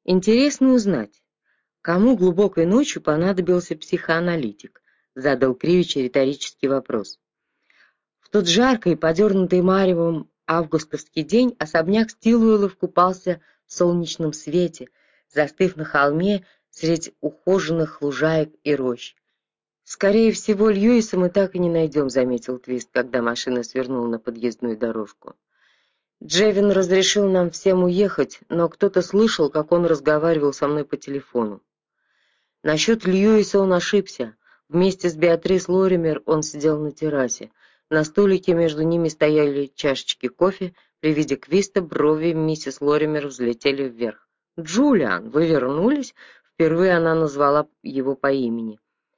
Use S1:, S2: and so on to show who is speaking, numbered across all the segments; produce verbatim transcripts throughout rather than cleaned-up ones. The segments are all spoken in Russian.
S1: Интересно узнать, кому глубокой ночью понадобился психоаналитик, задал Кривич риторический вопрос. В тот жаркий, подернутый маревом августовский день особняк Стилуэллов купался в солнечном свете, застыв на холме средь ухоженных лужаек и рощ. «Скорее всего, Льюиса мы так и не найдем», — заметил Твист, когда машина свернула на подъездную дорожку. «Джевин разрешил нам всем уехать, но кто-то слышал, как он разговаривал со мной по телефону. Насчет Льюиса он ошибся. Вместе с Беатрис Лоример он сидел на террасе. На столике между ними стояли чашечки кофе. При виде Квиста брови миссис Лоример взлетели вверх. «Джулиан, вы вернулись?» Впервые она назвала его по имени.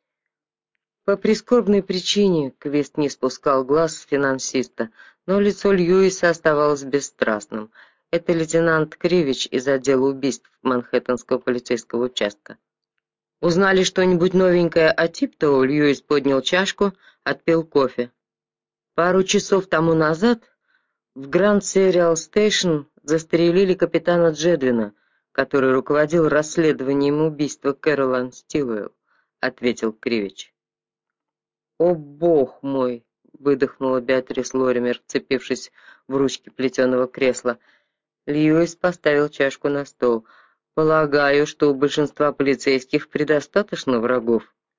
S1: По прискорбной причине Квист не спускал глаз с финансиста, но лицо Льюиса оставалось бесстрастным. Это лейтенант Кривич из отдела убийств Манхэттенского полицейского участка. «Узнали что-нибудь новенькое о Типтоу?» Льюис поднял чашку, отпил кофе. Пару часов тому назад в Гранд Сериал Стейшн застрелили капитана Джедвина, который руководил расследованием убийства Кэролайн Стилуэлл, ответил Кривич. «О, бог мой!» — выдохнула Беатрис Лоример, вцепившись в ручки плетеного кресла. Льюис поставил чашку на стол. «Полагаю, что у большинства полицейских предостаточно врагов».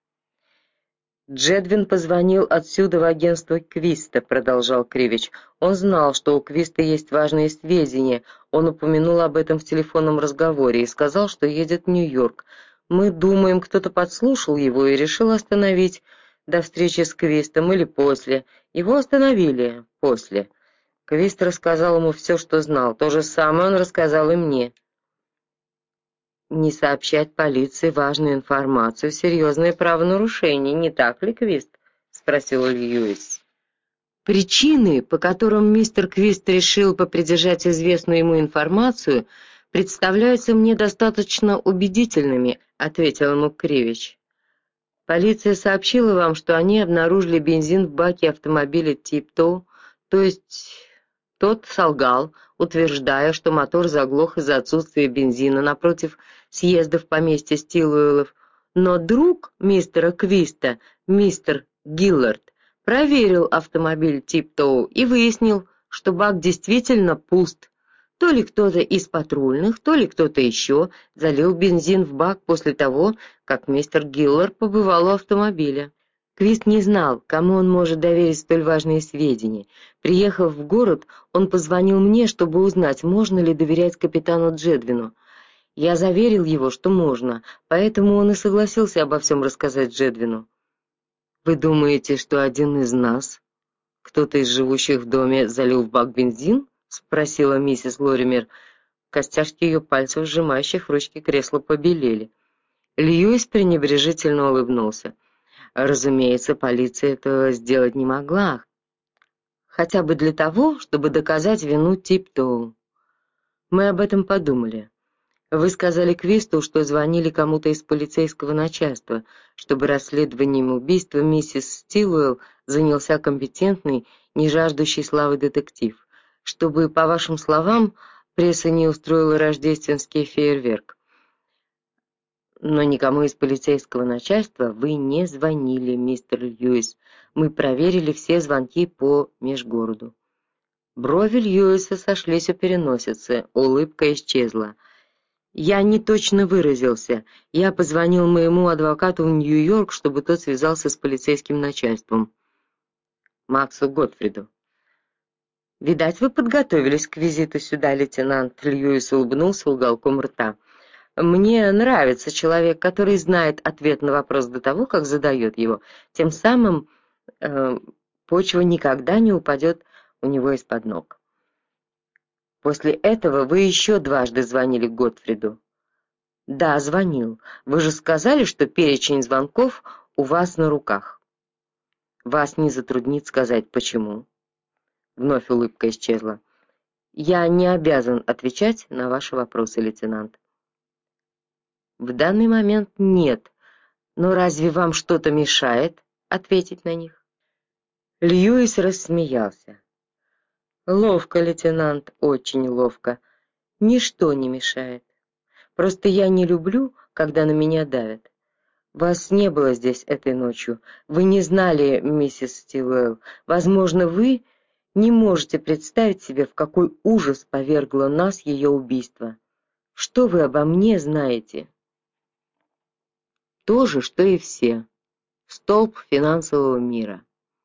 S1: «Джедвин позвонил отсюда в агентство Квиста», — продолжал Кривич. «Он знал, что у Квиста есть важные сведения. Он упомянул об этом в телефонном разговоре и сказал, что едет в Нью-Йорк. Мы думаем, кто-то подслушал его и решил остановить до встречи с Квистом или после. Его остановили после. Квист рассказал ему все, что знал. То же самое он рассказал и мне». «Не сообщать полиции важную информацию — серьезное правонарушение, не так ли, Квист?» — спросил Льюис. «Причины, по которым мистер Квист решил попридержать известную ему информацию, представляются мне достаточно убедительными», — ответил ему Кривич. «Полиция сообщила вам, что они обнаружили бензин в баке автомобиля Типтоу, то есть тот солгал, утверждая, что мотор заглох из-за отсутствия бензина напротив съезда в поместье Стилуэллов, но друг мистера Квиста, мистер Гиллард, проверил автомобиль Типтоу и выяснил, что бак действительно пуст. То ли кто-то из патрульных, то ли кто-то еще залил бензин в бак после того, как мистер Гиллард побывал у автомобиля. Квист не знал, кому он может доверить столь важные сведения. Приехав в город, он позвонил мне, чтобы узнать, можно ли доверять капитану Джедвину. Я заверил его, что можно, поэтому он и согласился обо всем рассказать Джедвину. «Вы думаете, что один из нас, кто-то из живущих в доме, залил в бак бензин?» — спросила миссис Лоример. Костяшки ее пальцев, сжимающих в ручке кресла, побелели. Льюис пренебрежительно улыбнулся. Разумеется, полиция этого сделать не могла, хотя бы для того, чтобы доказать вину Типтоу. Мы об этом подумали. Вы сказали Квисту, что звонили кому-то из полицейского начальства, чтобы расследованием убийства миссис Стилуэлл занялся компетентный, не жаждущий славы детектив, чтобы, по вашим словам, пресса не устроила рождественский фейерверк. Но никому из полицейского начальства вы не звонили, мистер Льюис. Мы проверили все звонки по межгороду. Брови Льюиса сошлись у переносицы, улыбка исчезла. Я не точно выразился. Я позвонил моему адвокату в Нью-Йорк, чтобы тот связался с полицейским начальством. Максу Готфриду. Видать, вы подготовились к визиту сюда, лейтенант. Льюис улыбнулся уголком рта. Мне нравится человек, который знает ответ на вопрос до того, как задает его. Тем самым э, почва никогда не упадет у него из-под ног. После этого вы еще дважды звонили Готфриду. Да, звонил. Вы же сказали, что перечень звонков у вас на руках. Вас не затруднит сказать, почему. Вновь улыбка исчезла. Я не обязан отвечать на ваши вопросы, лейтенант. В данный момент нет, но разве вам что-то мешает ответить на них? Льюис рассмеялся. Ловко, лейтенант, очень ловко. Ничто не мешает. Просто я не люблю, когда на меня давят. Вас не было здесь этой ночью. Вы не знали миссис Стилуэлл. Возможно, вы не можете представить себе, в какой ужас повергло нас ее убийство. Что вы обо мне знаете? То же, что и все. Столб финансового мира.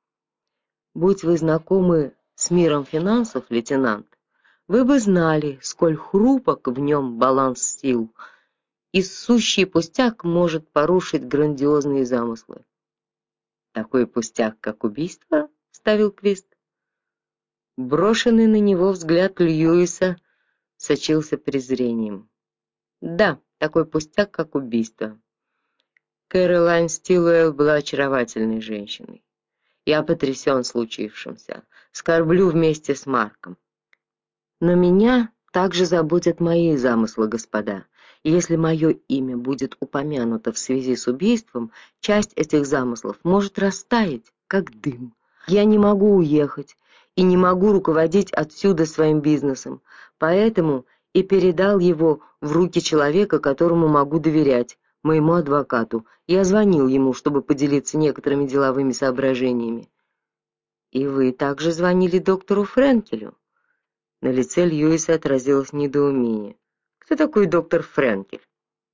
S1: Будь вы знакомы с миром финансов, лейтенант, вы бы знали, сколь хрупок в нем баланс сил, и сущий пустяк может порушить грандиозные замыслы. Такой пустяк, как убийство, ставил Квист. Брошенный на него взгляд Льюиса сочился презрением. Да, такой пустяк, как убийство. Кэролайн Стилуэлл была очаровательной женщиной. Я потрясен случившимся, скорблю вместе с Марком. Но меня также заботят мои замыслы, господа. И если мое имя будет упомянуто в связи с убийством, часть этих замыслов может растаять, как дым. Я не могу уехать и не могу руководить отсюда своим бизнесом, поэтому и передал его в руки человека, которому могу доверять, моему адвокату. Я звонил ему, чтобы поделиться некоторыми деловыми соображениями. И вы также звонили доктору Френкелю? На лице Льюиса отразилось недоумение. Кто такой доктор Френкель?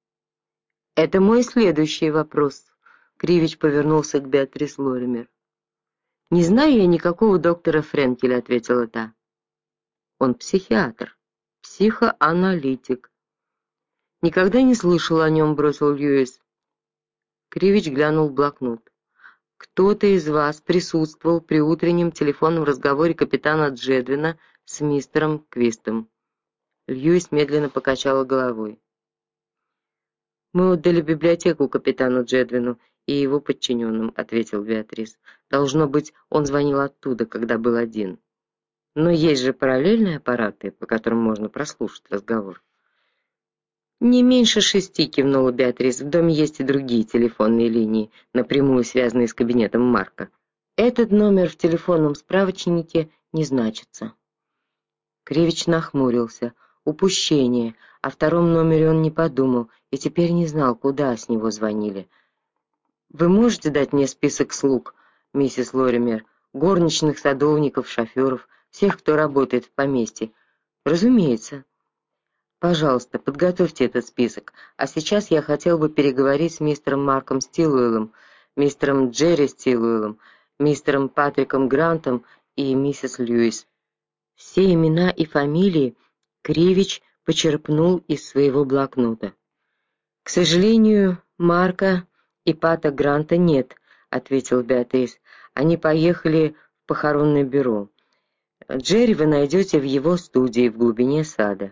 S1: Это мой следующий вопрос. Кривич повернулся к Беатрис Лоример. Не знаю я никакого доктора Френкеля, ответила та. Он психиатр, психоаналитик. Никогда не слышал о нем, бросил Льюис. Кривич глянул в блокнот. Кто-то из вас присутствовал при утреннем телефонном разговоре капитана Джедвина с мистером Квистом. Льюис медленно покачал головой. Мы отдали библиотеку капитану Джедвину и его подчиненным», — ответил Беатрис. Должно быть, он звонил оттуда, когда был один. Но есть же параллельные аппараты, по которым можно прослушать разговор. Не меньше шести, кивнула Беатрис. В доме есть и другие телефонные линии, напрямую связанные с кабинетом Марка. Этот номер в телефонном справочнике не значится. Кривич нахмурился. Упущение. О втором номере он не подумал и теперь не знал, куда с него звонили. Вы можете дать мне список слуг, миссис Лоример, горничных, садовников, шофёров, всех, кто работает в поместье? Разумеется. Пожалуйста, подготовьте этот список. А сейчас я хотел бы переговорить с мистером Марком Стилуэллом, мистером Джерри Стилуэллом, мистером Патриком Грантом и миссис Льюис. Все имена и фамилии Кривич почерпнул из своего блокнота. К сожалению, Марка и Пата Гранта нет, ответил Беатрис. Они поехали в похоронное бюро. Джерри вы найдете в его студии в глубине сада.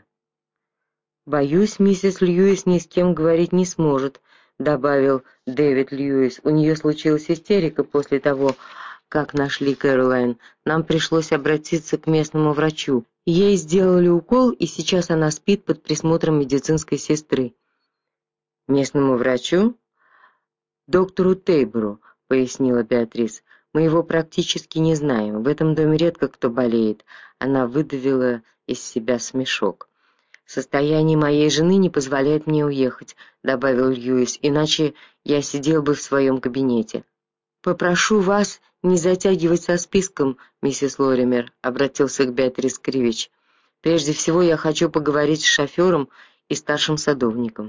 S1: Боюсь, миссис Льюис ни с кем говорить не сможет, добавил Дэвид Льюис. У нее случилась истерика после того, как нашли Кэролайн. Нам пришлось обратиться к местному врачу. Ей сделали укол, и сейчас она спит под присмотром медицинской сестры. Местному врачу? Доктору Тейбору, пояснила Беатрис. Мы его практически не знаем. В этом доме редко кто болеет. Она выдавила из себя смешок. Состояние моей жены не позволяет мне уехать, добавил Льюис. Иначе я сидел бы в своем кабинете. Попрошу вас не затягивать со списком, миссис Лоример, обратился к Беатрис Кривич. Прежде всего я хочу поговорить с шофёром и старшим садовником.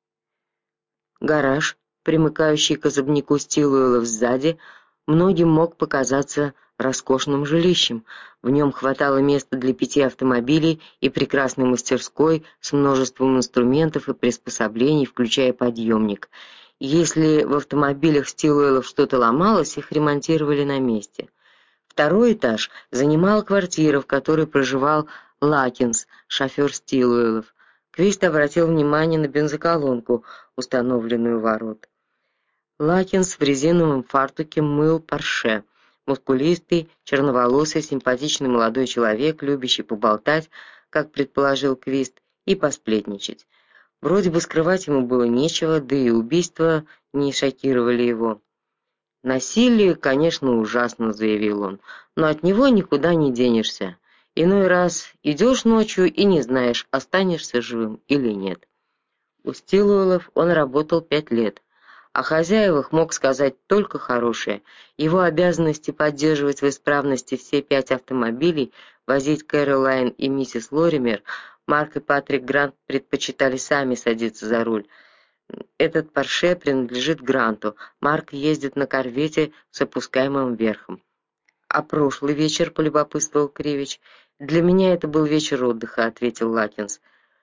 S1: Гараж, примыкающий к особняку Стилуэллов сзади, многим мог показаться роскошным жилищем. В нем хватало места для пяти автомобилей и прекрасной мастерской с множеством инструментов и приспособлений, включая подъемник. Если в автомобилях Стилуэллов что-то ломалось, их ремонтировали на месте. Второй этаж занимала квартира, в которой проживал Лакинс, шофёр Стилуэллов. Квист обратил внимание на бензоколонку, установленную у ворот. Лакинс в резиновом фартуке мыл Порше. Мускулистый, черноволосый, симпатичный молодой человек, любящий поболтать, как предположил Квист, и посплетничать. Вроде бы скрывать ему было нечего, да и убийства не шокировали его. Насилие, конечно, ужасно, заявил он, но от него никуда не денешься. Иной раз идешь ночью и не знаешь, останешься живым или нет. У Стиллуэллов он работал пять лет. О хозяевах мог сказать только хорошее. Его обязанности поддерживать в исправности все пять автомобилей, возить Кэролайн и миссис Лоример, Марк и Патрик Грант предпочитали сами садиться за руль. Этот Порше принадлежит Гранту. Марк ездит на корвете с опускаемым верхом. А прошлый вечер, полюбопытствовал Кривич. Для меня это был вечер отдыха, ответил Лакинс.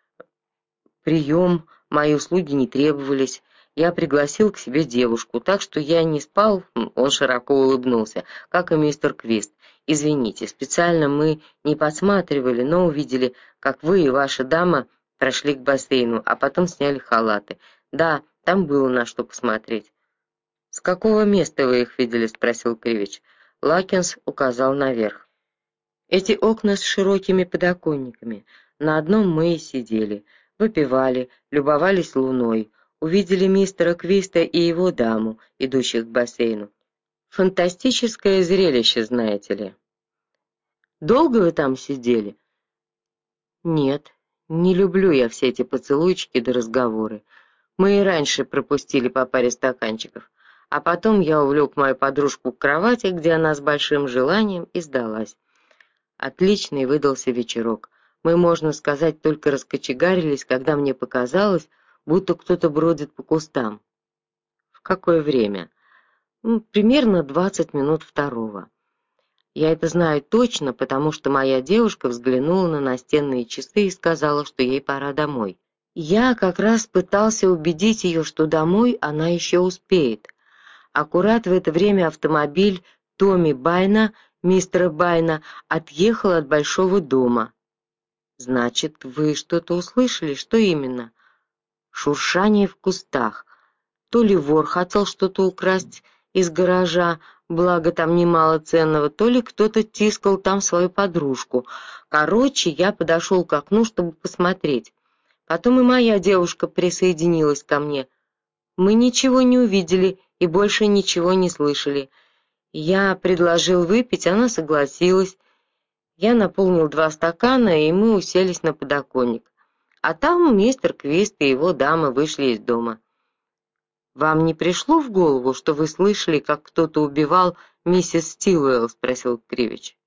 S1: Прием, мои услуги не требовались. Я пригласил к себе девушку, так что я не спал, он широко улыбнулся, как и мистер Квист. Извините, специально мы не подсматривали, но увидели, как вы и ваша дама прошли к бассейну, а потом сняли халаты. Да, там было на что посмотреть. С какого места вы их видели, спросил Кривич. Лакинс указал наверх. Эти окна с широкими подоконниками. На одном мы и сидели, выпивали, любовались луной, увидели мистера Квиста и его даму, идущих к бассейну. Фантастическое зрелище, знаете ли. Долго вы там сидели? Нет, не люблю я все эти поцелуйчики да разговоры. Мы и раньше пропустили по паре стаканчиков, а потом я увлек мою подружку к кровати, где она с большим желанием и сдалась. Отличный выдался вечерок. Мы, можно сказать, только раскочегарились, когда мне показалось, будто кто-то бродит по кустам. В какое время? Ну, примерно двадцать минут второго. Я это знаю точно, потому что моя девушка взглянула на настенные часы и сказала, что ей пора домой. Я как раз пытался убедить ее, что домой она еще успеет. Аккурат в это время автомобиль Томми Байна, мистера Байна, отъехал от большого дома. Значит, вы что-то услышали? Что именно? Шуршание в кустах. То ли вор хотел что-то украсть из гаража, благо там немало ценного, то ли кто-то тискал там свою подружку. Короче, я подошел к окну, чтобы посмотреть. Потом и моя девушка присоединилась ко мне. Мы ничего не увидели и больше ничего не слышали. Я предложил выпить, она согласилась. Я наполнил два стакана, и мы уселись на подоконник. А там мистер Квист и его дама вышли из дома. Вам не пришло в голову, что вы слышали, как кто-то убивал миссис Стиллуэлл, спросил Кривич.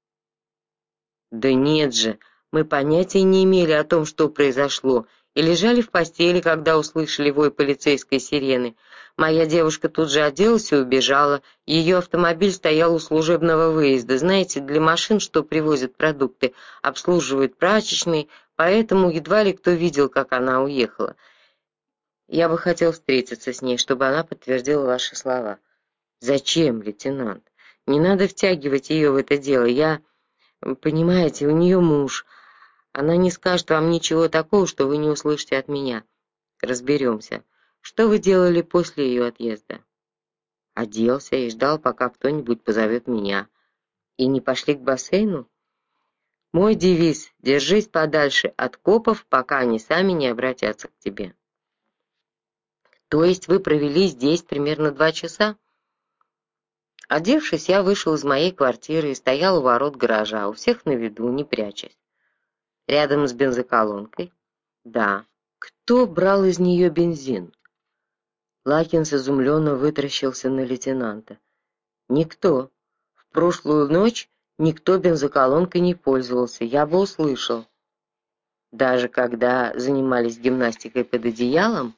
S1: Да нет же, мы понятия не имели о том, что произошло, и лежали в постели, когда услышали вой полицейской сирены. Моя девушка тут же оделась и убежала. Ее автомобиль стоял у служебного выезда, знаете, для машин, что привозят продукты, обслуживают прачечные, поэтому едва ли кто видел, как она уехала. Я бы хотел встретиться с ней, чтобы она подтвердила ваши слова. Зачем, лейтенант? Не надо втягивать ее в это дело. Я, понимаете, у нее муж. Она не скажет вам ничего такого, что вы не услышите от меня. Разберемся. Что вы делали после ее отъезда? Оделся и ждал, пока кто-нибудь позовет меня. И не пошли к бассейну? Мой девиз: держись подальше от копов, пока они сами не обратятся к тебе. То есть вы провели здесь примерно два часа? Одевшись, я вышел из моей квартиры и стоял у ворот гаража, у всех на виду, не прячась. Рядом с бензоколонкой? Да. Кто брал из нее бензин? Лакинс изумленно вытаращился на лейтенанта. Никто. В прошлую ночь никто бензоколонкой не пользовался, я бы услышал. Даже когда занимались гимнастикой под одеялом?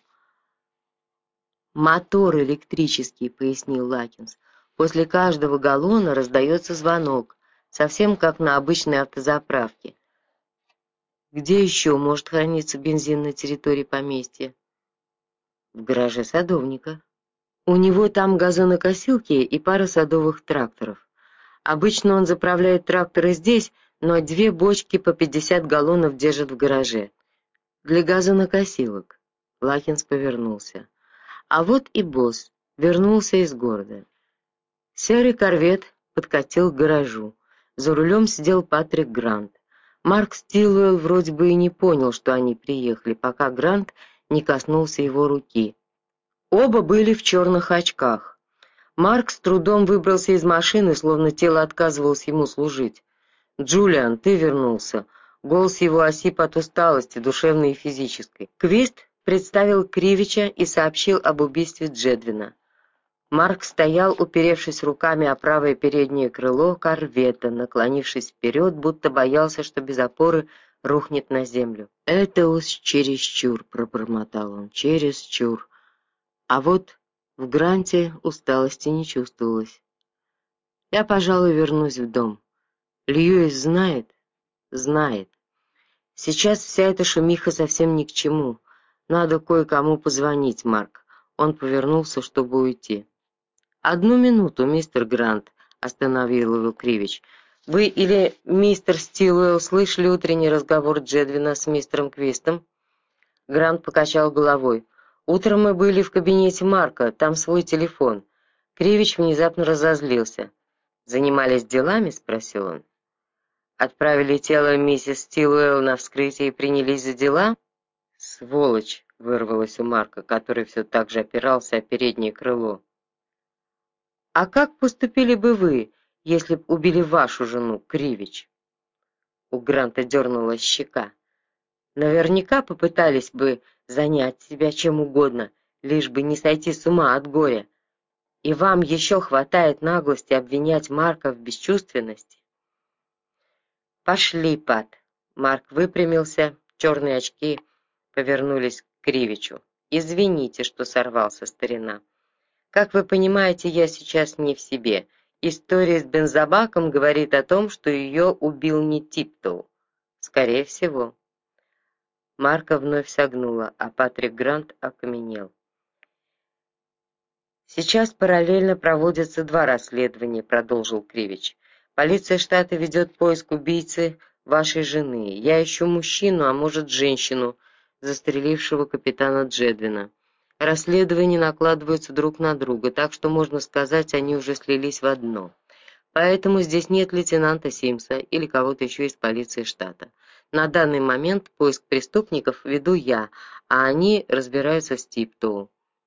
S1: Мотор электрический, пояснил Лакинс. После каждого галлона раздается звонок, совсем как на обычной автозаправке. Где еще может храниться бензин на территории поместья? В гараже садовника. У него там газонокосилки и пара садовых тракторов. Обычно он заправляет тракторы здесь, но две бочки по пятьдесят галлонов держит в гараже. Для газонокосилок. Лакинс повернулся. А вот и босс вернулся из города. Серый корвет подкатил к гаражу. За рулем сидел Патрик Грант. Марк Стиллуэлл вроде бы и не понял, что они приехали, пока Грант не коснулся его руки. Оба были в черных очках. Марк с трудом выбрался из машины, словно тело отказывалось ему служить. «Джулиан, ты вернулся!» Голос его осип от усталости, душевной и физической. Квист представил Кривича и сообщил об убийстве Джедвина. Марк стоял, уперевшись руками о правое переднее крыло корвета, наклонившись вперед, будто боялся, что без опоры рухнет на землю. «Это уж чересчур», — пробормотал он, — «чересчур». А вот в Гранте усталости не чувствовалось. «Я, пожалуй, вернусь в дом. Льюис знает?» «Знает. Сейчас вся эта шумиха совсем ни к чему. Надо кое-кому позвонить, Марк». Он повернулся, чтобы уйти. «Одну минуту, мистер Грант», — остановил его Кривич. «Вы или мистер Стилуэлл слышали утренний разговор Джедвина с мистером Квистом?» Грант покачал головой. «Утром мы были в кабинете Марка, там свой телефон». Кривич внезапно разозлился. «Занимались делами?» — спросил он. «Отправили тело миссис Стилуэлл на вскрытие и принялись за дела?» «Сволочь!» — вырвалось у Марка, который все так же опирался о переднее крыло. «А как поступили бы вы, если б убили вашу жену, Кривич?» У Гранта дернулась щека. «Наверняка попытались бы занять себя чем угодно, лишь бы не сойти с ума от горя. И вам еще хватает наглости обвинять Марка в бесчувственности?» «Пошли, Пат!» Марк выпрямился, черные очки повернулись к Кривичу. «Извините, что сорвался, старина. Как вы понимаете, я сейчас не в себе. История с бензобаком говорит о том, что ее убил не Типтоу. Скорее всего». Марка вновь согнула, а Патрик Грант окаменел. «Сейчас параллельно проводятся два расследования», — продолжил Кривич. «Полиция штата ведет поиск убийцы вашей жены. Я ищу мужчину, а может женщину, застрелившего капитана Джедвина. Расследования накладываются друг на друга, так что, можно сказать, они уже слились в одно. Поэтому здесь нет лейтенанта Симса или кого-то еще из полиции штата. На данный момент поиск преступников веду я, а они разбираются с Типтоу».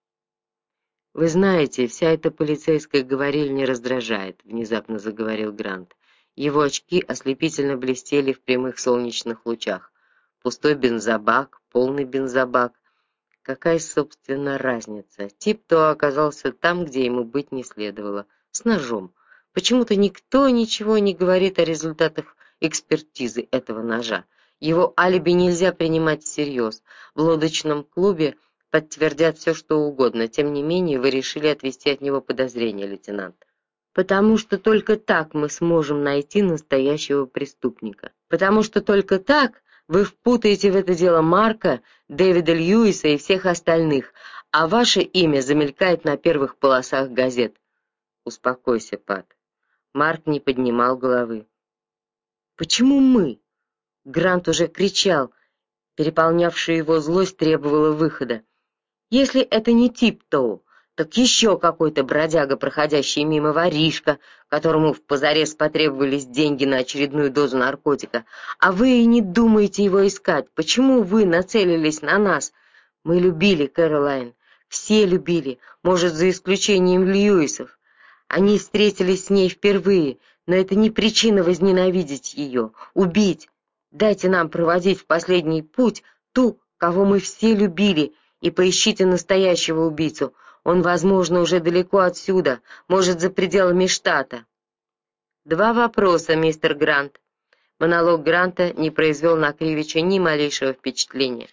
S1: «Вы знаете, вся эта полицейская говорильня раздражает», — внезапно заговорил Грант. Его очки ослепительно блестели в прямых солнечных лучах. Пустой бензобак, полный бензобак. Какая, собственно, разница? Типтоу оказался там, где ему быть не следовало, с ножом. Почему-то никто ничего не говорит о результатах экспертизы этого ножа. Его алиби нельзя принимать всерьез. В лодочном клубе подтвердят все, что угодно. Тем не менее, вы решили отвести от него подозрения, лейтенант. Потому что только так мы сможем найти настоящего преступника. Потому что только так вы впутаете в это дело Марка, Дэвида Льюиса и всех остальных, а ваше имя замелькает на первых полосах газет. Успокойся, Пат. Марк не поднимал головы. Почему мы? Грант уже кричал. Переполнявшая его злость требовала выхода. Если это не Типтоу, так еще какой-то бродяга, проходящий мимо, воришка, которому впозарез потребовались деньги на очередную дозу наркотика. А вы и не думаете его искать. Почему вы нацелились на нас? Мы любили Кэролайн. Все любили, может, за исключением Льюисов. Они встретились с ней впервые, но это не причина возненавидеть ее, убить. Дайте нам проводить в последний путь ту, кого мы все любили, и поищите настоящего убийцу. Он, возможно, уже далеко отсюда, может, за пределами штата. Два вопроса, мистер Грант. Монолог Гранта не произвел на Кривича ни малейшего впечатления.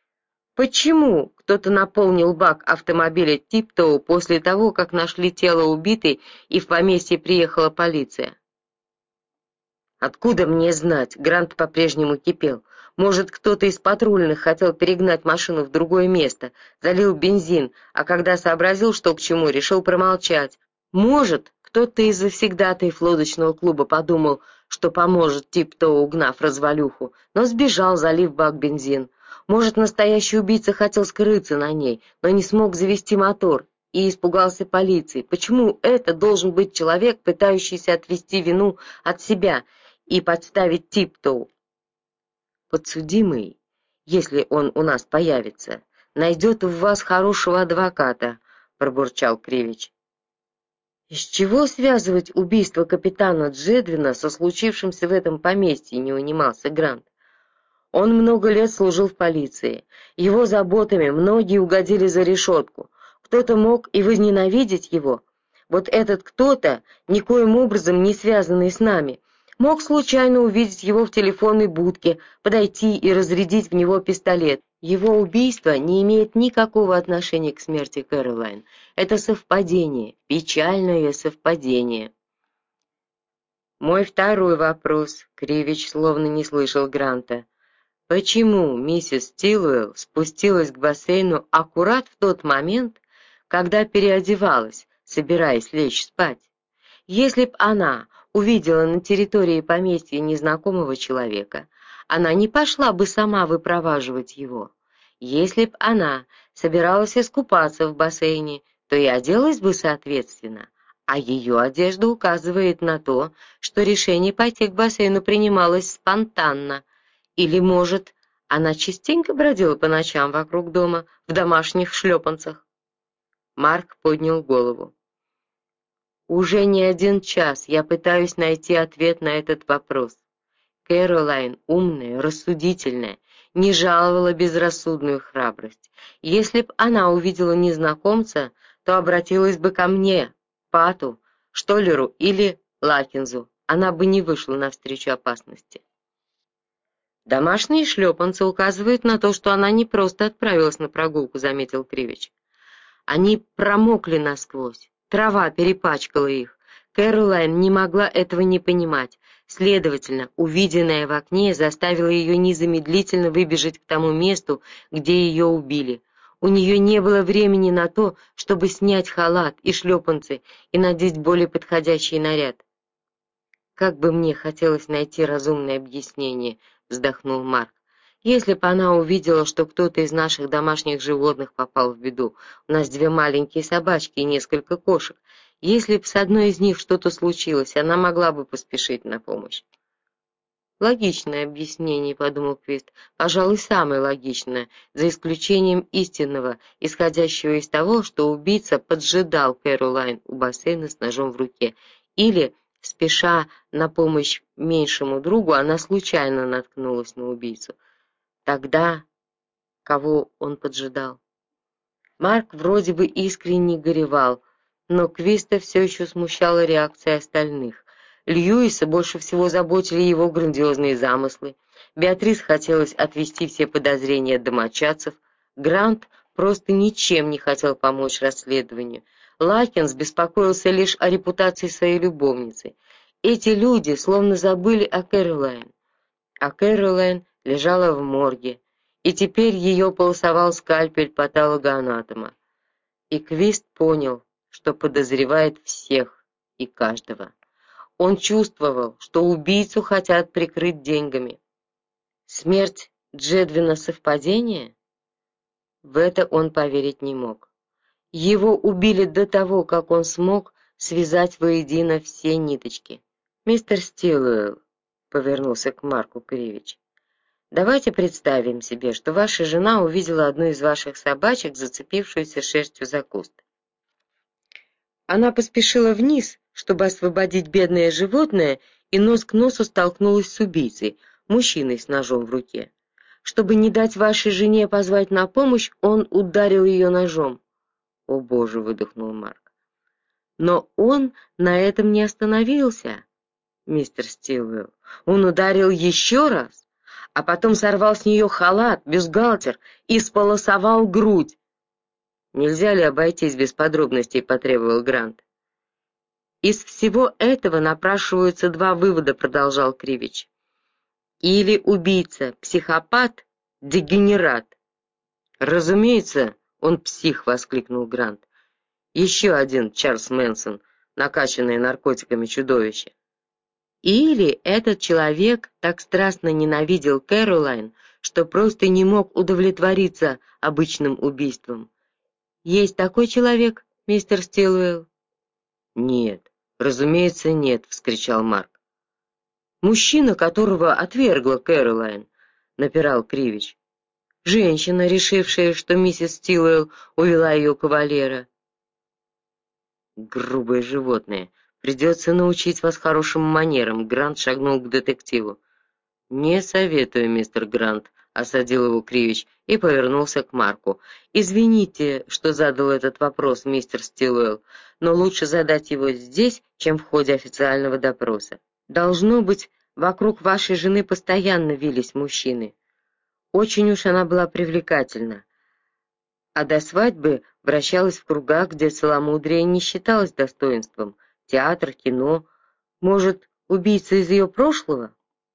S1: Почему кто-то наполнил бак автомобиля Типтоу после того, как нашли тело убитой и в поместье приехала полиция? Откуда мне знать? Грант по-прежнему кипел. Может, кто-то из патрульных хотел перегнать машину в другое место, залил бензин, а когда сообразил, что к чему, решил промолчать. Может, кто-то из завсегдатаев лодочного клуба подумал, что поможет Типтоу, угнав развалюху, но сбежал, залив бак бензин. Может, настоящий убийца хотел скрыться на ней, но не смог завести мотор и испугался полиции. Почему это должен быть человек, пытающийся отвести вину от себя и подставить Типтоу? Подсудимый, если он у нас появится, найдет в вас хорошего адвоката, пробурчал Кривич. Из чего связывать убийство капитана Джедвина со случившимся в этом поместье, не унимался Грант. Он много лет служил в полиции. Его заботами многие угодили за решетку. Кто-то мог и возненавидеть его. Вот этот кто-то, никоим образом не связанный с нами, мог случайно увидеть его в телефонной будке, подойти и разрядить в него пистолет. Его убийство не имеет никакого отношения к смерти Кэролайн. Это совпадение, печальное совпадение. Мой второй вопрос. Кривич словно не слышал Гранта. Почему миссис Стилуэлл спустилась к бассейну аккурат в тот момент, когда переодевалась, собираясь лечь спать? Если б она увидела на территории поместья незнакомого человека, она не пошла бы сама выпроваживать его. Если б она собиралась искупаться в бассейне, то и оделась бы соответственно, а ее одежда указывает на то, что решение пойти к бассейну принималось спонтанно. Или, может, она частенько бродила по ночам вокруг дома в домашних шлепанцах? Марк поднял голову. Уже не один час я пытаюсь найти ответ на этот вопрос. Кэролайн, умная, рассудительная, не жаловала безрассудную храбрость. Если б она увидела незнакомца, то обратилась бы ко мне, Пату, Штоллеру или Лакинзу. Она бы не вышла навстречу опасности. Домашние шлепанцы указывают на то, что она не просто отправилась на прогулку, заметил Кривич. Они промокли насквозь, трава перепачкала их. Кэролайн не могла этого не понимать. Следовательно, увиденное в окне заставило ее незамедлительно выбежать к тому месту, где ее убили. У нее не было времени на то, чтобы снять халат и шлепанцы и надеть более подходящий наряд. «Как бы мне хотелось найти разумное объяснение», — вздохнул Марк. «Если бы она увидела, что кто-то из наших домашних животных попал в беду, у нас две маленькие собачки и несколько кошек, если бы с одной из них что-то случилось, она могла бы поспешить на помощь». «Логичное объяснение», — подумал Квист, — «пожалуй, самое логичное, за исключением истинного, исходящего из того, что убийца поджидал Кэролайн у бассейна с ножом в руке, или, спеша на помощь меньшему другу, она случайно наткнулась на убийцу. Тогда кого он поджидал?» Марк вроде бы искренне горевал, но Квиста все еще смущала реакция остальных. Льюиса больше всего заботили его грандиозные замыслы. Беатрис хотелось отвести все подозрения от домочадцев. Грант просто ничем не хотел помочь расследованию. Лакинс беспокоился лишь о репутации своей любовницы. Эти люди словно забыли о Кэролайн. А Кэролайн лежала в морге, и теперь ее полосовал скальпель патологоанатома. И Квист понял, что подозревает всех и каждого. Он чувствовал, что убийцу хотят прикрыть деньгами. Смерть Джедвина — совпадение? В это он поверить не мог. Его убили до того, как он смог связать воедино все ниточки. «Мистер Стилуэлл», — повернулся к Марку Кривич, — «давайте представим себе, что ваша жена увидела одну из ваших собачек, зацепившуюся шерстью за куст. Она поспешила вниз, чтобы освободить бедное животное, и нос к носу столкнулась с убийцей, мужчиной с ножом в руке. Чтобы не дать вашей жене позвать на помощь, он ударил ее ножом». «О, Боже!» — выдохнул Марк. «Но он на этом не остановился, мистер Стилуэлл. Он ударил еще раз, а потом сорвал с нее халат, бюстгальтер и сполосовал грудь». «Нельзя ли обойтись без подробностей?» — потребовал Грант. «Из всего этого напрашиваются два вывода», — продолжал Кривич. «Или убийца психопат, дегенерат». «Разумеется, он псих», — воскликнул Грант. «Еще один Чарльз Мэнсон, накачанное наркотиками чудовище». «Или этот человек так страстно ненавидел Кэролайн, что просто не мог удовлетвориться обычным убийством. Есть такой человек, мистер Стилуэлл?» «Нет, разумеется, нет», — вскричал Марк. «Мужчина, которого отвергла Кэролайн», — напирал Кривич. «Женщина, решившая, что миссис Стилуэлл увела ее кавалера». «Грубое животное. Придется научить вас хорошим манерам», — Грант шагнул к детективу. «Не советую, мистер Грант», — осадил его Кривич и повернулся к Марку. «Извините, что задал этот вопрос, мистер Стилуэлл, но лучше задать его здесь, чем в ходе официального допроса. Должно быть, вокруг вашей жены постоянно вились мужчины. Очень уж она была привлекательна, а до свадьбы вращалась в кругах, где целомудрие не считалось достоинством. Театр, кино. Может, убийца из ее прошлого?»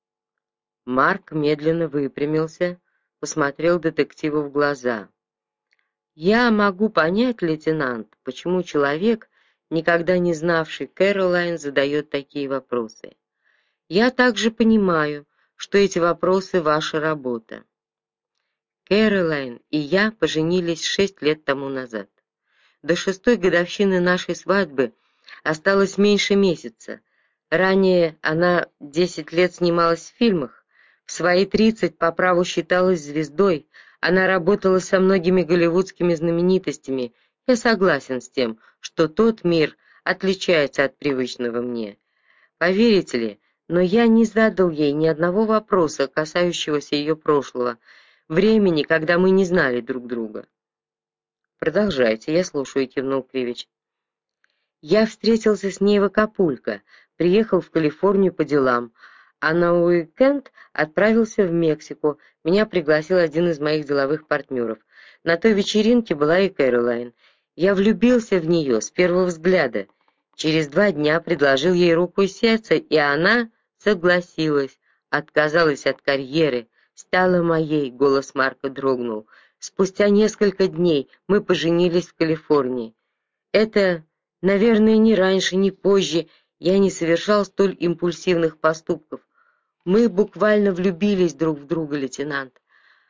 S1: Марк медленно выпрямился, посмотрел детективу в глаза. «Я могу понять, лейтенант, почему человек, никогда не знавший Кэролайн, задает такие вопросы. Я также понимаю, что эти вопросы — ваша работа. Кэролайн и я поженились шесть лет тому назад. До шестой годовщины нашей свадьбы осталось меньше месяца. Ранее она десять лет снималась в фильмах. В свои тридцать по праву считалась звездой. Она работала со многими голливудскими знаменитостями. Я согласен с тем, что тот мир отличается от привычного мне. Поверите ли, но я не задал ей ни одного вопроса, касающегося ее прошлого, времени, когда мы не знали друг друга. «Продолжайте, я слушаю», — кивнул Кривич. «Я встретился с ней в Акапулько, приехал в Калифорнию по делам, а на уикенд отправился в Мексику. Меня пригласил один из моих деловых партнеров. На той вечеринке была и Кэролайн. Я влюбился в нее с первого взгляда. Через два дня предложил ей руку и сердце, и она согласилась, отказалась от карьеры, стала моей», — голос Марка дрогнул. «Спустя несколько дней мы поженились в Калифорнии. Это, наверное, ни раньше, ни позже я не совершал столь импульсивных поступков. Мы буквально влюбились друг в друга, лейтенант.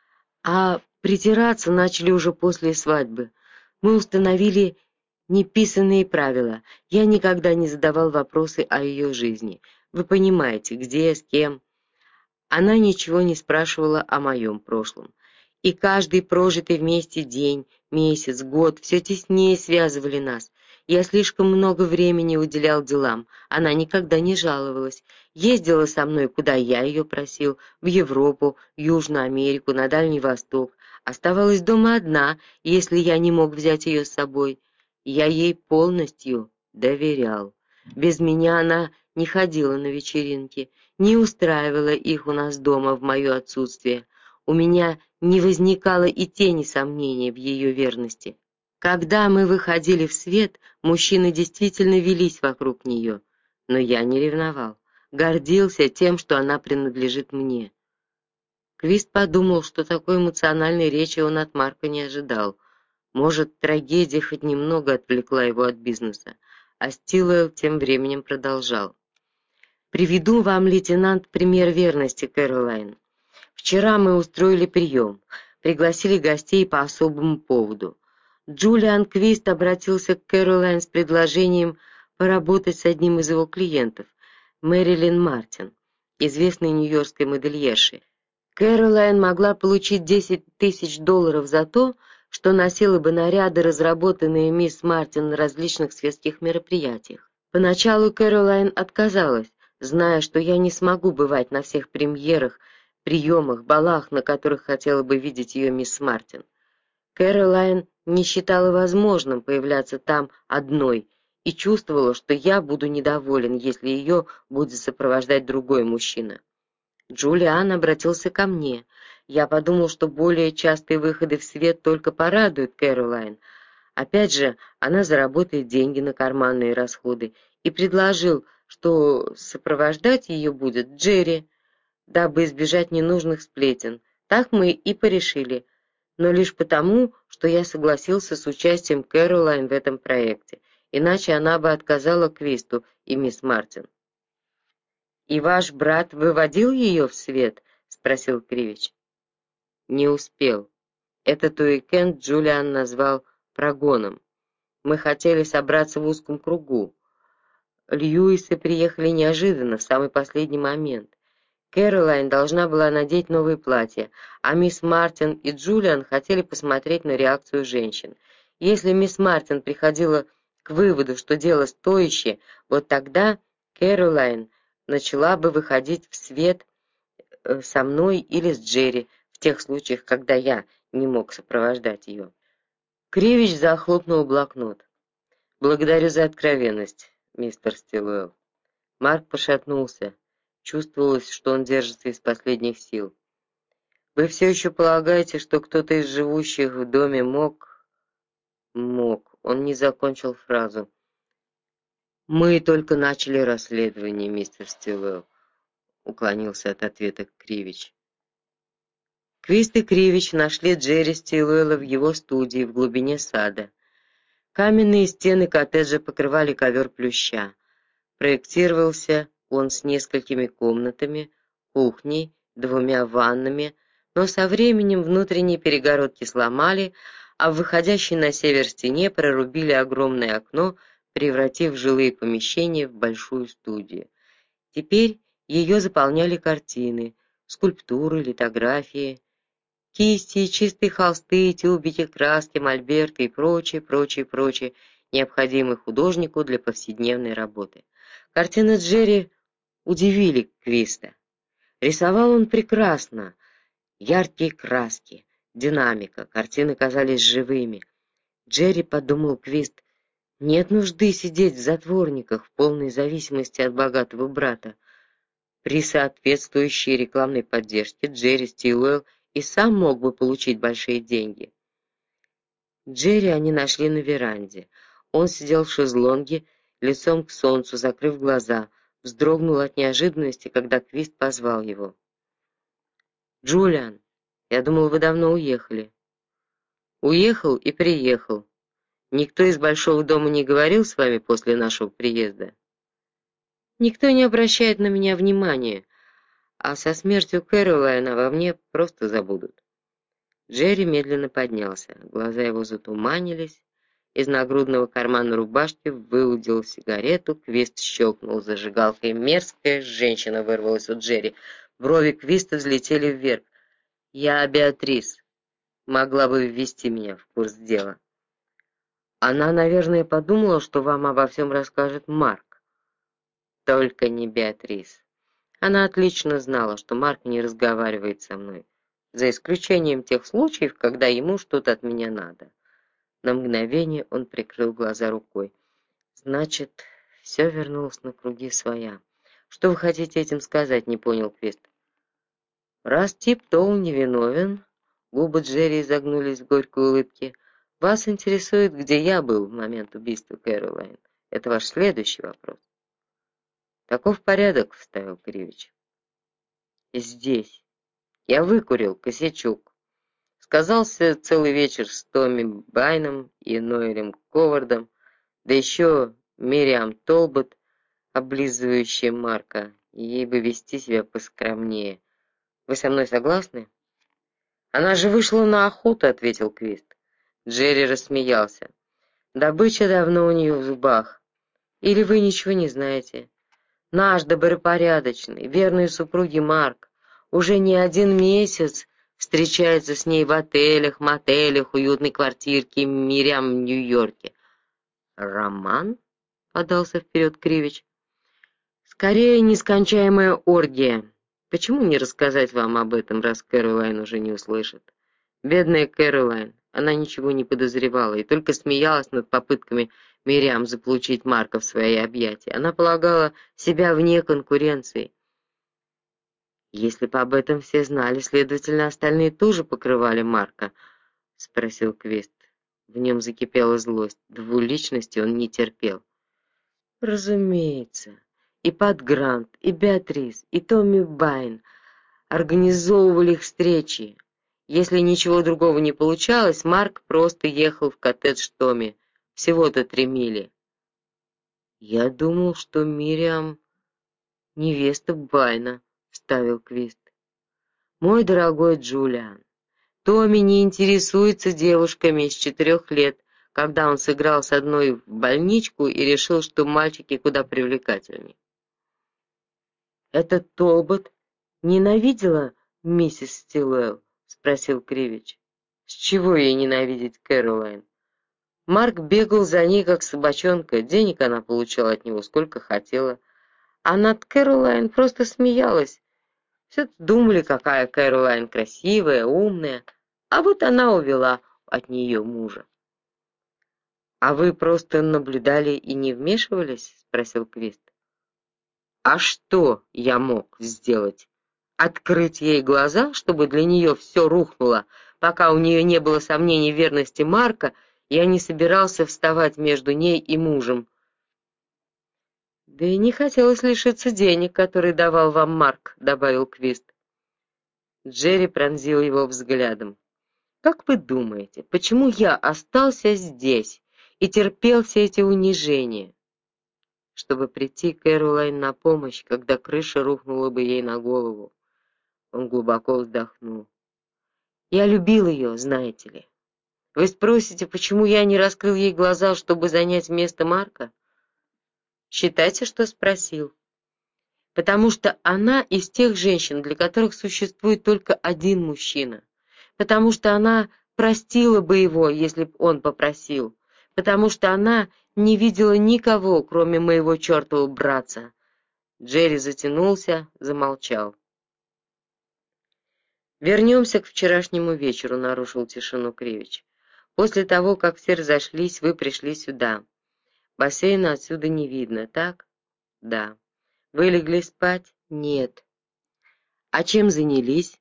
S1: А притираться начали уже после свадьбы. Мы установили неписанные правила. Я никогда не задавал вопросы о ее жизни. Вы понимаете, где, с кем. Она ничего не спрашивала о моем прошлом. И каждый прожитый вместе день, месяц, год все теснее связывали нас. Я слишком много времени уделял делам, она никогда не жаловалась. Ездила со мной, куда я ее просил, в Европу, Южную Америку, на Дальний Восток. Оставалась дома одна, если я не мог взять ее с собой. Я ей полностью доверял. Без меня она не ходила на вечеринки, не устраивала их у нас дома в мое отсутствие. У меня не возникало и тени сомнений в ее верности. Когда мы выходили в свет, мужчины действительно велись вокруг нее, но я не ревновал, гордился тем, что она принадлежит мне. Квист подумал, что такой эмоциональной речи он от Марка не ожидал. Может, трагедия хоть немного отвлекла его от бизнеса, а Стилуэлл тем временем продолжал. «Приведу вам, лейтенант, пример верности Кэролайн. Вчера мы устроили прием, пригласили гостей по особому поводу. Джулиан Квист обратился к Кэролайн с предложением поработать с одним из его клиентов, Мэрилин Мартин, известной нью-йоркской модельершей. Кэролайн могла получить десять тысяч долларов за то, что носила бы наряды, разработанные мисс Мартин на различных светских мероприятиях. Поначалу Кэролайн отказалась, зная, что я не смогу бывать на всех премьерах, приемах, балах, на которых хотела бы видеть ее мисс Мартин. Кэролайн не считала возможным появляться там одной и чувствовала, что я буду недоволен, если ее будет сопровождать другой мужчина. Джулиан обратился ко мне. Я подумал, что более частые выходы в свет только порадуют Кэролайн. Опять же, она заработает деньги на карманные расходы, и предложил, что сопровождать ее будет Джерри, дабы избежать ненужных сплетен. Так мы и порешили, но лишь потому, что я согласился с участием Кэролайн в этом проекте, иначе она бы отказала Квисту и мисс Мартин. «И ваш брат выводил ее в свет?» — спросил Кривич. «Не успел. Этот уикенд Джулиан назвал прогоном. Мы хотели собраться в узком кругу. Льюисы приехали неожиданно, в самый последний момент. Кэролайн должна была надеть новые платья, а мисс Мартин и Джулиан хотели посмотреть на реакцию женщин. Если мисс Мартин приходила к выводу, что дело стоящее, вот тогда Кэролайн начала бы выходить в свет э, со мной или с Джерри в тех случаях, когда я не мог сопровождать ее. Кривич захлопнул блокнот. «Благодарю за откровенность, мистер Стиллуэлл». Марк пошатнулся. Чувствовалось, что он держится из последних сил. «Вы все еще полагаете, что кто-то из живущих в доме мог...» «Мог». Он не закончил фразу. «Мы только начали расследование, мистер Стиллуэлл», — уклонился от ответа Кривич. Квист и Кривич нашли Джерри Стиллуэлла в его студии в глубине сада. Каменные стены коттеджа покрывали ковер плюща. Проектировался он с несколькими комнатами, кухней, двумя ваннами, но со временем внутренние перегородки сломали, а в выходящей на север стене прорубили огромное окно, превратив жилые помещения в большую студию. Теперь ее заполняли картины, скульптуры, литографии, кисти, чистые холсты, тюбики, краски, мольберты и прочее, прочее, прочее, необходимое художнику для повседневной работы. Картины Джерри удивили Квиста. Рисовал он прекрасно, яркие краски, динамика, картины казались живыми. Джерри, подумал Квист, нет нужды сидеть в затворниках в полной зависимости от богатого брата. При соответствующей рекламной поддержке Джерри Стиллуэлл и сам мог бы получить большие деньги. Джерри они нашли на веранде. Он сидел в шезлонге, лицом к солнцу, закрыв глаза, вздрогнул от неожиданности, когда Квист позвал его. «Джулиан, я думал, вы давно уехали». «Уехал и приехал. Никто из большого дома не говорил с вами после нашего приезда?» «Никто не обращает на меня внимания, а со смертью Кэролайн во мне просто забудут». Джерри медленно поднялся, глаза его затуманились, из нагрудного кармана рубашки выудил сигарету, Квист щелкнул зажигалкой. Мерзкая женщина вырвалась у Джерри. Брови Квиста взлетели вверх. «Я Беатрис. Могла бы ввести меня в курс дела». «Она, наверное, подумала, что вам обо всем расскажет Марк». «Только не Беатрис. Она отлично знала, что Марк не разговаривает со мной, за исключением тех случаев, когда ему что-то от меня надо». На мгновение он прикрыл глаза рукой. «Значит, все вернулось на круги своя. Что вы хотите этим сказать?» — не понял Квист. «Раз тип Тоул невиновен», — губы Джерри изогнулись в горькой улыбке, — «вас интересует, где я был в момент убийства Кэролайн. Это ваш следующий вопрос». «Таков порядок», — вставил Кривич. «Здесь. Я выкурил косячок. Сказался целый вечер с Томми Байном и Ноэлем Ковардом, да еще Мириам Толбот, облизывающая Марка, ей бы вести себя поскромнее. Вы со мной согласны?» «Она же вышла на охоту», — ответил Квист. Джерри рассмеялся. «Добыча давно у нее в зубах. Или вы ничего не знаете? Наш добропорядочный, верный супруге Марк уже не один месяц встречается с ней в отелях, мотелях, уютной квартирке Мириам в Нью-Йорке». «Роман?» — подался вперед Кривич. «Скорее, нескончаемая оргия. Почему не рассказать вам об этом, раз Кэролайн уже не услышит? Бедная Кэролайн, она ничего не подозревала и только смеялась над попытками Мириам заполучить Марка в свои объятия. Она полагала себя вне конкуренции. Если бы об этом все знали, следовательно, остальные тоже покрывали Марка?» — спросил Квист. В нем закипела злость. Двуличности он не терпел. «Разумеется. И Пат Грант, и Беатрис, и Томми Байн организовывали их встречи. Если ничего другого не получалось, Марк просто ехал в коттедж Томми. Всего-то три мили». «Я думал, что Мириам невеста Байна», — вставил Квист. «Мой дорогой Джулиан, Томми не интересуется девушками с четырех лет, когда он сыграл с одной в больничку и решил, что мальчики куда привлекательнее». «Этот Толбот ненавидела миссис Стиллуэлл?» — спросил Кривич. «С чего ей ненавидеть Кэролайн? Марк бегал за ней, как собачонка, денег она получала от него сколько хотела, а над Кэролайн просто смеялась. Все думали, какая Кэролайн красивая, умная, а вот она увела от нее мужа. «А вы просто наблюдали и не вмешивались?» — спросил Квист. «А что я мог сделать? Открыть ей глаза, чтобы для нее все рухнуло, пока у нее не было сомнений в верности Марка, я не собирался вставать между ней и мужем. Да и не хотелось лишиться денег, которые давал вам Марк», — добавил Квист. Джерри пронзил его взглядом. «Как вы думаете, почему я остался здесь и терпел все эти унижения?» Чтобы прийти Кэролайн на помощь, когда крыша рухнула бы ей на голову. Он глубоко вздохнул. «Я любил ее, знаете ли. Вы спросите, почему я не раскрыл ей глаза, чтобы занять место Марка? Считайте, что спросил. Потому что она из тех женщин, для которых существует только один мужчина. Потому что она простила бы его, если б он попросил. Потому что она не видела никого, кроме моего чертового братца». Джерри затянулся, замолчал. «Вернемся к вчерашнему вечеру», — нарушил тишину Кривич. «После того, как все разошлись, вы пришли сюда. Бассейна отсюда не видно, так?» «Да». «Вы легли спать?» «Нет». «А чем занялись?»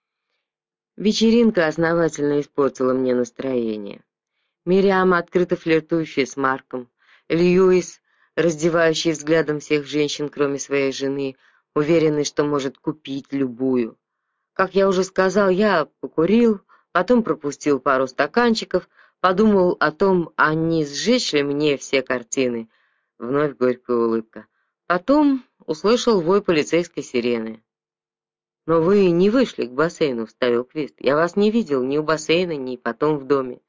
S1: Вечеринка основательно испортила мне настроение. Мириам, открыто флиртующая с Марком, Льюис, раздевающий взглядом всех женщин, кроме своей жены, уверенный, что может купить любую. Как я уже сказал, я покурил, потом пропустил пару стаканчиков, подумал о том, а не сжечь ли мне все картины. Вновь горькая улыбка. Потом услышал вой полицейской сирены. «Но вы не вышли к бассейну», — вставил Квист. «Я вас не видел ни у бассейна, ни потом в доме».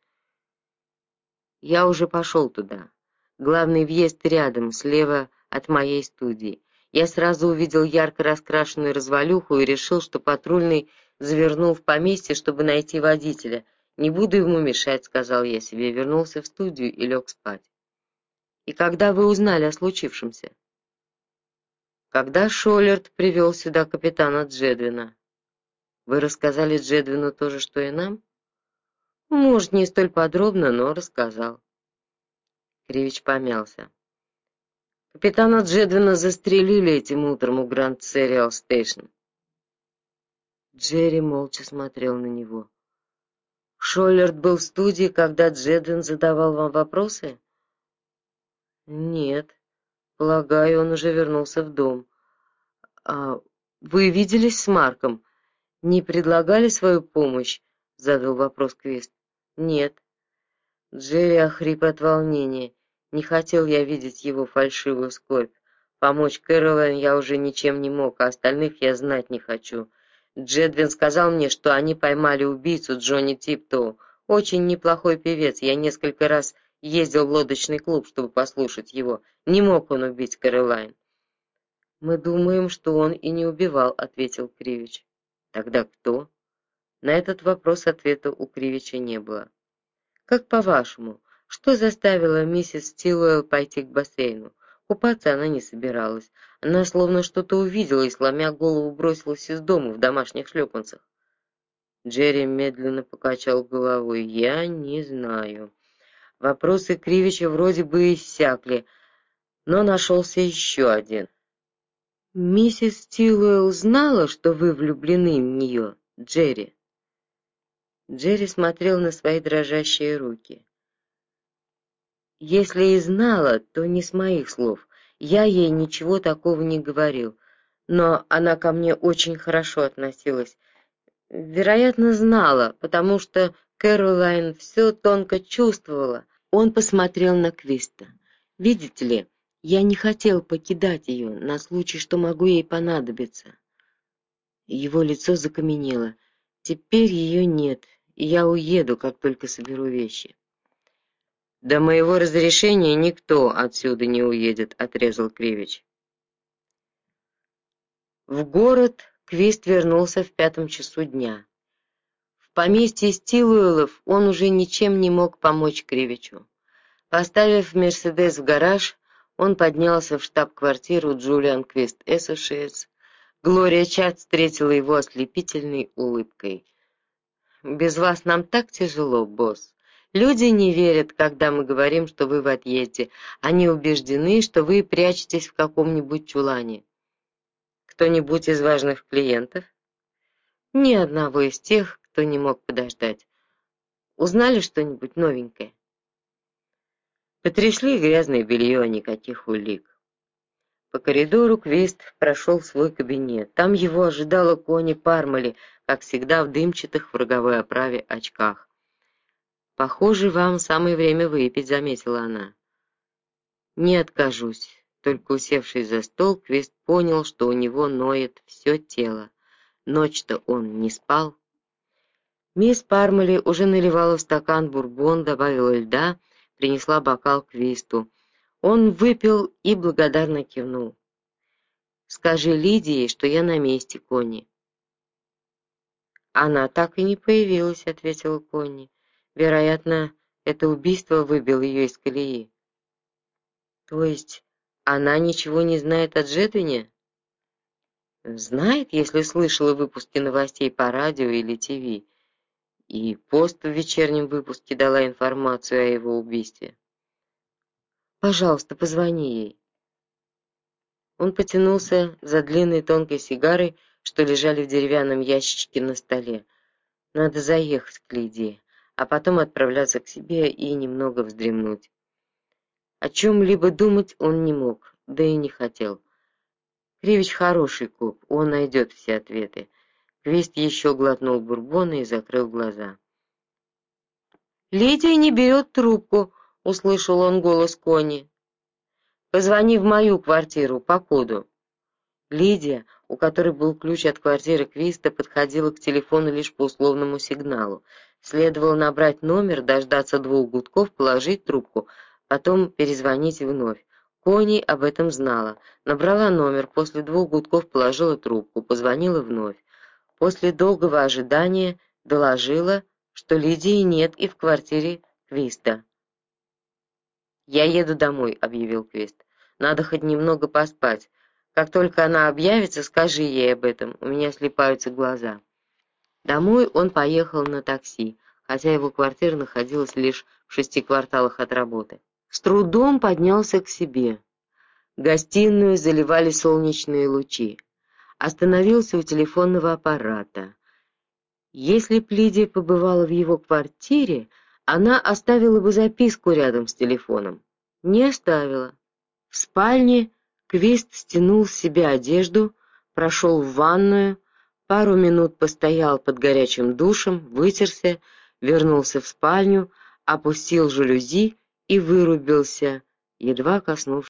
S1: «Я уже пошел туда. Главный въезд рядом, слева от моей студии. Я сразу увидел ярко раскрашенную развалюху и решил, что патрульный завернул в поместье, чтобы найти водителя. Не буду ему мешать», — сказал я себе, вернулся в студию и лег спать. «И когда вы узнали о случившемся?» «Когда Шоллерд привел сюда капитана Джедвина». «Вы рассказали Джедвину то же, что и нам?» «Может, не столь подробно, но рассказал». Кривич помялся. «Капитана Джедвина застрелили этим утром у Гранд Сериал Стейшн». Джерри молча смотрел на него. «Шоллерд был в студии, когда Джедвин задавал вам вопросы?» «Нет. Полагаю, он уже вернулся в дом». «А вы виделись с Марком? Не предлагали свою помощь?» — задал вопрос Квист. «Нет». Джерри охрип от волнения. Не хотел я видеть его фальшивую скорбь. Помочь Кэролайн я уже ничем не мог, а остальных я знать не хочу. Джедвин сказал мне, что они поймали убийцу Джонни Типтоу. Очень неплохой певец. Я несколько раз ездил в лодочный клуб, чтобы послушать его. Не мог он убить Кэролайн. «Мы думаем, что он и не убивал», — ответил Кривич. «Тогда кто?» На этот вопрос ответа у Кривича не было. «Как по-вашему, что заставило миссис Стилуэлл пойти к бассейну? Купаться она не собиралась. Она словно что-то увидела и, сломя голову, бросилась из дома в домашних шлепанцах». Джерри медленно покачал головой. «Я не знаю». Вопросы Кривича вроде бы иссякли, но нашелся еще один. «Миссис Стилуэлл знала, что вы влюблены в нее, Джерри?» Джерри смотрел на свои дрожащие руки. «Если и знала, то не с моих слов. Я ей ничего такого не говорил, но она ко мне очень хорошо относилась. Вероятно, знала, потому что Кэролайн все тонко чувствовала». Он посмотрел на Квиста. «Видите ли, я не хотел покидать ее на случай, что могу ей понадобиться». Его лицо закаменело. «Теперь ее нет, и я уеду, как только соберу вещи». «До моего разрешения никто отсюда не уедет», — отрезал Кривич. В город Квист вернулся в пятом часу дня. В поместье Стилуэллов он уже ничем не мог помочь Кривичу. Поставив «Мерседес» в гараж, он поднялся в штаб-квартиру Джулиан Квист Associates, Глория Чад встретила его ослепительной улыбкой. «Без вас нам так тяжело, босс. Люди не верят, когда мы говорим, что вы в отъезде. Они убеждены, что вы прячетесь в каком-нибудь чулане. Кто-нибудь из важных клиентов?» «Ни одного из тех, кто не мог подождать. Узнали что-нибудь новенькое?» Потрясли грязное белье, никаких улик. По коридору Квист прошел в свой кабинет. Там его ожидала Конни Пармали, как всегда в дымчатых в роговой оправе очках. «Похоже, вам самое время выпить», — заметила она. «Не откажусь». Только усевшись за стол, Квист понял, что у него ноет все тело. Ночь-то он не спал. Мисс Пармали уже наливала в стакан бурбон, добавила льда, принесла бокал Квисту. Он выпил и благодарно кивнул. «Скажи Лидии, что я на месте, Конни». «Она так и не появилась», — ответила Конни. «Вероятно, это убийство выбило ее из колеи». «То есть она ничего не знает о Джедвине?» «Знает, если слышала выпуски новостей по радио или ТВ. И пост в вечернем выпуске дала информацию о его убийстве. Пожалуйста, позвони ей». Он потянулся за длинной тонкой сигарой, что лежали в деревянном ящичке на столе. Надо заехать к Лидии, а потом отправляться к себе и немного вздремнуть. О чем-либо думать он не мог, да и не хотел. Кривич хороший коп, он найдет все ответы. Квист еще глотнул бурбона и закрыл глаза. «Лидия не берет трубку», — услышал он голос Конни. «Позвони в мою квартиру по коду». Лидия, у которой был ключ от квартиры Квиста, подходила к телефону лишь по условному сигналу. Следовало набрать номер, дождаться двух гудков, положить трубку, потом перезвонить вновь. Конни об этом знала. Набрала номер, после двух гудков положила трубку, позвонила вновь. После долгого ожидания доложила, что Лидии нет и в квартире Квиста. «Я еду домой», — объявил Квист. «Надо хоть немного поспать. Как только она объявится, скажи ей об этом, у меня слипаются глаза». Домой он поехал на такси, хотя его квартира находилась лишь в шести кварталах от работы. С трудом поднялся к себе. Гостиную заливали солнечные лучи. Остановился у телефонного аппарата. Если б Лидия побывала в его квартире, она оставила бы записку рядом с телефоном. Не оставила. В спальне Квист стянул с себя одежду, прошел в ванную, пару минут постоял под горячим душем, вытерся, вернулся в спальню, опустил жалюзи и вырубился, едва коснувшись